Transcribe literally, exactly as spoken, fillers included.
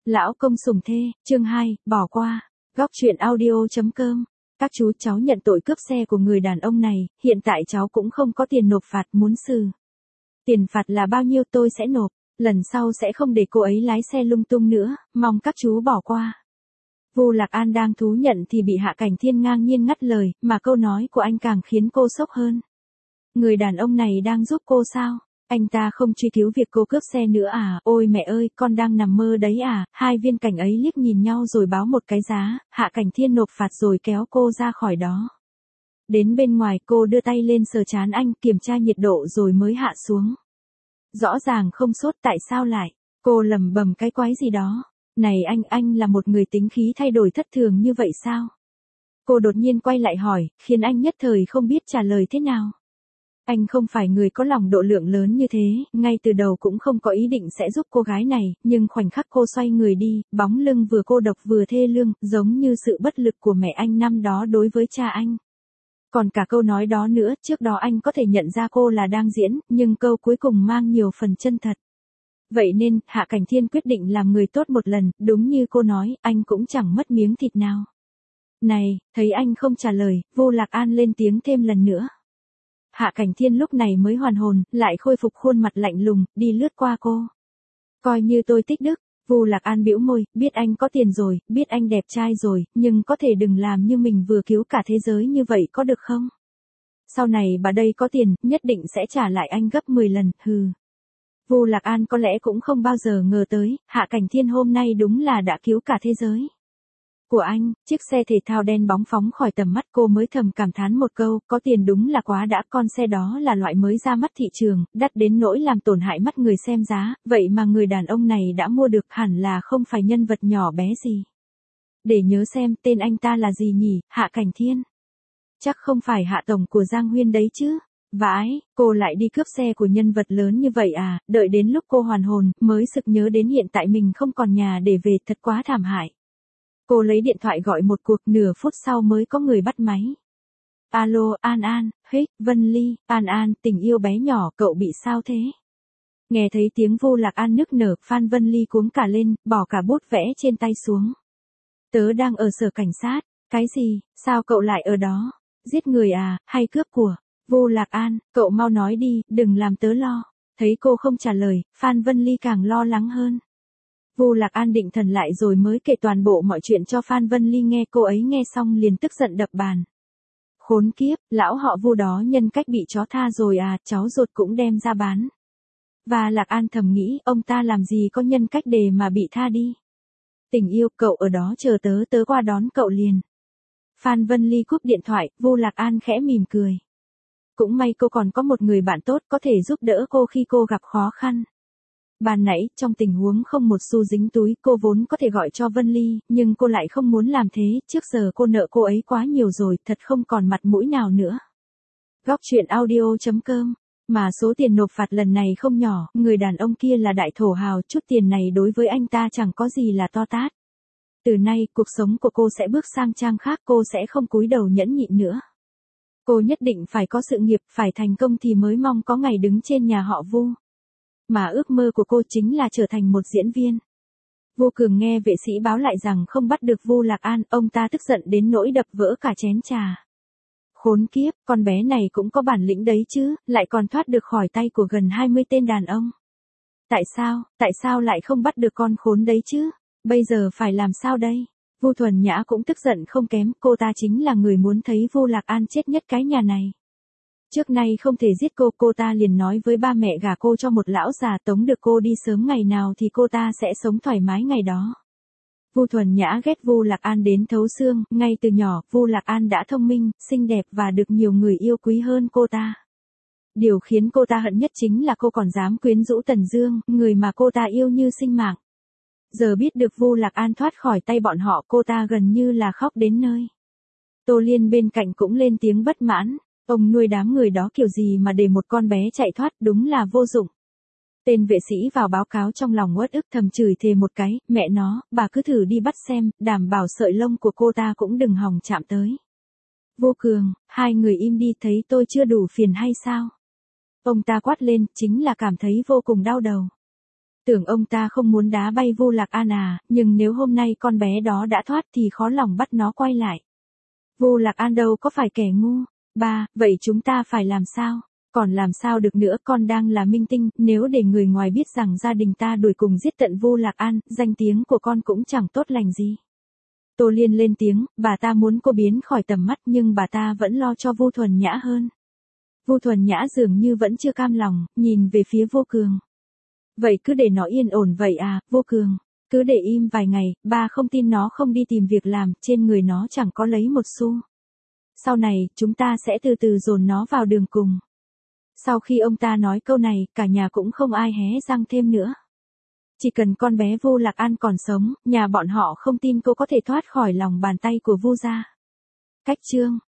Lão công sủng thê, chương hai, bỏ qua. Góc truyện audio.com. Các chú cháu nhận tội cướp xe của người đàn ông này, hiện tại cháu cũng không có tiền nộp phạt, muốn xử. Tiền phạt là bao nhiêu tôi sẽ nộp, lần sau sẽ không để cô ấy lái xe lung tung nữa, mong các chú bỏ qua. Vu Lạc An đang thú nhận thì bị Hạ Cảnh Thiên ngang nhiên ngắt lời, mà câu nói của anh càng khiến cô sốc hơn. Người đàn ông này đang giúp cô sao? Anh ta không truy cứu việc cô cướp xe nữa à? Ôi mẹ ơi, con đang nằm mơ đấy à? Hai viên cảnh ấy liếc nhìn nhau rồi báo một cái giá, Hạ Cảnh Thiên nộp phạt rồi kéo cô ra khỏi đó. Đến bên ngoài cô đưa tay lên sờ trán anh, kiểm tra nhiệt độ rồi mới hạ xuống. Rõ ràng không sốt, tại sao lại? Cô lẩm bẩm cái quái gì đó. Này anh, anh là một người tính khí thay đổi thất thường như vậy sao? Cô đột nhiên quay lại hỏi, khiến anh nhất thời không biết trả lời thế nào. Anh không phải người có lòng độ lượng lớn như thế, ngay từ đầu cũng không có ý định sẽ giúp cô gái này, nhưng khoảnh khắc cô xoay người đi, bóng lưng vừa cô độc vừa thê lương, giống như sự bất lực của mẹ anh năm đó đối với cha anh. Còn cả câu nói đó nữa, trước đó anh có thể nhận ra cô là đang diễn, nhưng câu cuối cùng mang nhiều phần chân thật. Vậy nên, Hạ Cảnh Thiên quyết định làm người tốt một lần, đúng như cô nói, anh cũng chẳng mất miếng thịt nào. Này, thấy anh không trả lời, Vu Lạc An lên tiếng thêm lần nữa. Hạ Cảnh Thiên lúc này mới hoàn hồn, lại khôi phục khuôn mặt lạnh lùng, đi lướt qua cô. Coi như tôi tích đức. Vu Lạc An bĩu môi, biết anh có tiền rồi, biết anh đẹp trai rồi, nhưng có thể đừng làm như mình vừa cứu cả thế giới như vậy có được không? Sau này bà đây có tiền, nhất định sẽ trả lại anh gấp mười lần, hừ. Vu Lạc An có lẽ cũng không bao giờ ngờ tới, Hạ Cảnh Thiên hôm nay đúng là đã cứu cả thế giới của anh. Chiếc xe thể thao đen bóng phóng khỏi tầm mắt cô mới thầm cảm thán một câu, có tiền đúng là quá đã, con xe đó là loại mới ra mắt thị trường, đắt đến nỗi làm tổn hại mắt người xem giá, vậy mà người đàn ông này đã mua được, hẳn là không phải nhân vật nhỏ bé gì. Để nhớ xem, tên anh ta là gì nhỉ? Hạ Cảnh Thiên. Chắc không phải Hạ Tổng của Giang Huyên đấy chứ? Vãi, cô lại đi cướp xe của nhân vật lớn như vậy à? Đợi đến lúc cô hoàn hồn, mới sực nhớ đến hiện tại mình không còn nhà để về, thật quá thảm hại. Cô lấy điện thoại gọi một cuộc, nửa phút sau mới có người bắt máy. Alo, An An, Hích, Vân Ly, An An, tình yêu bé nhỏ, cậu bị sao thế? Nghe thấy tiếng Vu Lạc An nức nở, Phan Vân Ly cuống cả lên, bỏ cả bút vẽ trên tay xuống. Tớ đang ở sở cảnh sát. Cái gì, sao cậu lại ở đó? Giết người à, hay cướp của? Vu Lạc An, cậu mau nói đi, đừng làm tớ lo. Thấy cô không trả lời, Phan Vân Ly càng lo lắng hơn. Vu Lạc An định thần lại rồi mới kể toàn bộ mọi chuyện cho Phan Vân Ly nghe, cô ấy nghe xong liền tức giận đập bàn. Khốn kiếp, lão họ Vu đó nhân cách bị chó tha rồi à, cháu ruột cũng đem ra bán. Và Lạc An thầm nghĩ, ông ta làm gì có nhân cách để mà bị tha đi. Tình yêu, cậu ở đó chờ tớ, tớ qua đón cậu liền. Phan Vân Ly cúp điện thoại, Vu Lạc An khẽ mỉm cười. Cũng may cô còn có một người bạn tốt có thể giúp đỡ cô khi cô gặp khó khăn. Ban nãy, trong tình huống không một xu dính túi, cô vốn có thể gọi cho Vân Ly, nhưng cô lại không muốn làm thế, trước giờ cô nợ cô ấy quá nhiều rồi, thật không còn mặt mũi nào nữa. Góc truyện audio.com. Mà số tiền nộp phạt lần này không nhỏ, người đàn ông kia là đại thổ hào, chút tiền này đối với anh ta chẳng có gì là to tát. Từ nay, cuộc sống của cô sẽ bước sang trang khác, cô sẽ không cúi đầu nhẫn nhịn nữa. Cô nhất định phải có sự nghiệp, phải thành công thì mới mong có ngày đứng trên nhà họ Vu. Mà ước mơ của cô chính là trở thành một diễn viên. Vu Cường nghe vệ sĩ báo lại rằng không bắt được Vu Lạc An, ông ta tức giận đến nỗi đập vỡ cả chén trà. Khốn kiếp, con bé này cũng có bản lĩnh đấy chứ, lại còn thoát được khỏi tay của gần hai mươi tên đàn ông. Tại sao, tại sao lại không bắt được con khốn đấy chứ? Bây giờ phải làm sao đây? Vu Thuần Nhã cũng tức giận không kém, cô ta chính là người muốn thấy Vu Lạc An chết nhất cái nhà này. Trước nay không thể giết cô, cô ta liền nói với ba mẹ gả cô cho một lão già, tống được cô đi sớm ngày nào thì cô ta sẽ sống thoải mái ngày đó. Vu Thuần Nhã ghét Vu Lạc An đến thấu xương, ngay từ nhỏ, Vu Lạc An đã thông minh, xinh đẹp và được nhiều người yêu quý hơn cô ta. Điều khiến cô ta hận nhất chính là cô còn dám quyến rũ Tần Dương, người mà cô ta yêu như sinh mạng. Giờ biết được Vu Lạc An thoát khỏi tay bọn họ, cô ta gần như là khóc đến nơi. Tô Liên bên cạnh cũng lên tiếng bất mãn. Ông nuôi đám người đó kiểu gì mà để một con bé chạy thoát, đúng là vô dụng. Tên vệ sĩ vào báo cáo trong lòng uất ức thầm chửi thề một cái, mẹ nó, bà cứ thử đi bắt xem, đảm bảo sợi lông của cô ta cũng đừng hòng chạm tới. Vô Cường, hai người im đi, thấy tôi chưa đủ phiền hay sao? Ông ta quát lên, chính là cảm thấy vô cùng đau đầu. Tưởng ông ta không muốn đá bay Vu Lạc An à, nhưng nếu hôm nay con bé đó đã thoát thì khó lòng bắt nó quay lại. Vu Lạc An đâu có phải kẻ ngu. Ba, vậy chúng ta phải làm sao? Còn làm sao được nữa, con đang là minh tinh, nếu để người ngoài biết rằng gia đình ta đuổi cùng giết tận Vu Lạc An, danh tiếng của con cũng chẳng tốt lành gì. Tô Liên lên tiếng, bà ta muốn cô biến khỏi tầm mắt nhưng bà ta vẫn lo cho Vu Thuần Nhã hơn. Vu Thuần Nhã dường như vẫn chưa cam lòng, nhìn về phía Vô Cường. Vậy cứ để nó yên ổn vậy à, Vô Cường? Cứ để im vài ngày, ba không tin nó không đi tìm việc làm, trên người nó chẳng có lấy một xu. Sau này, chúng ta sẽ từ từ dồn nó vào đường cùng. Sau khi ông ta nói câu này, cả nhà cũng không ai hé răng thêm nữa. Chỉ cần con bé Vu Lạc An còn sống, nhà bọn họ không tin cô có thể thoát khỏi lòng bàn tay của Vu gia. Cách chương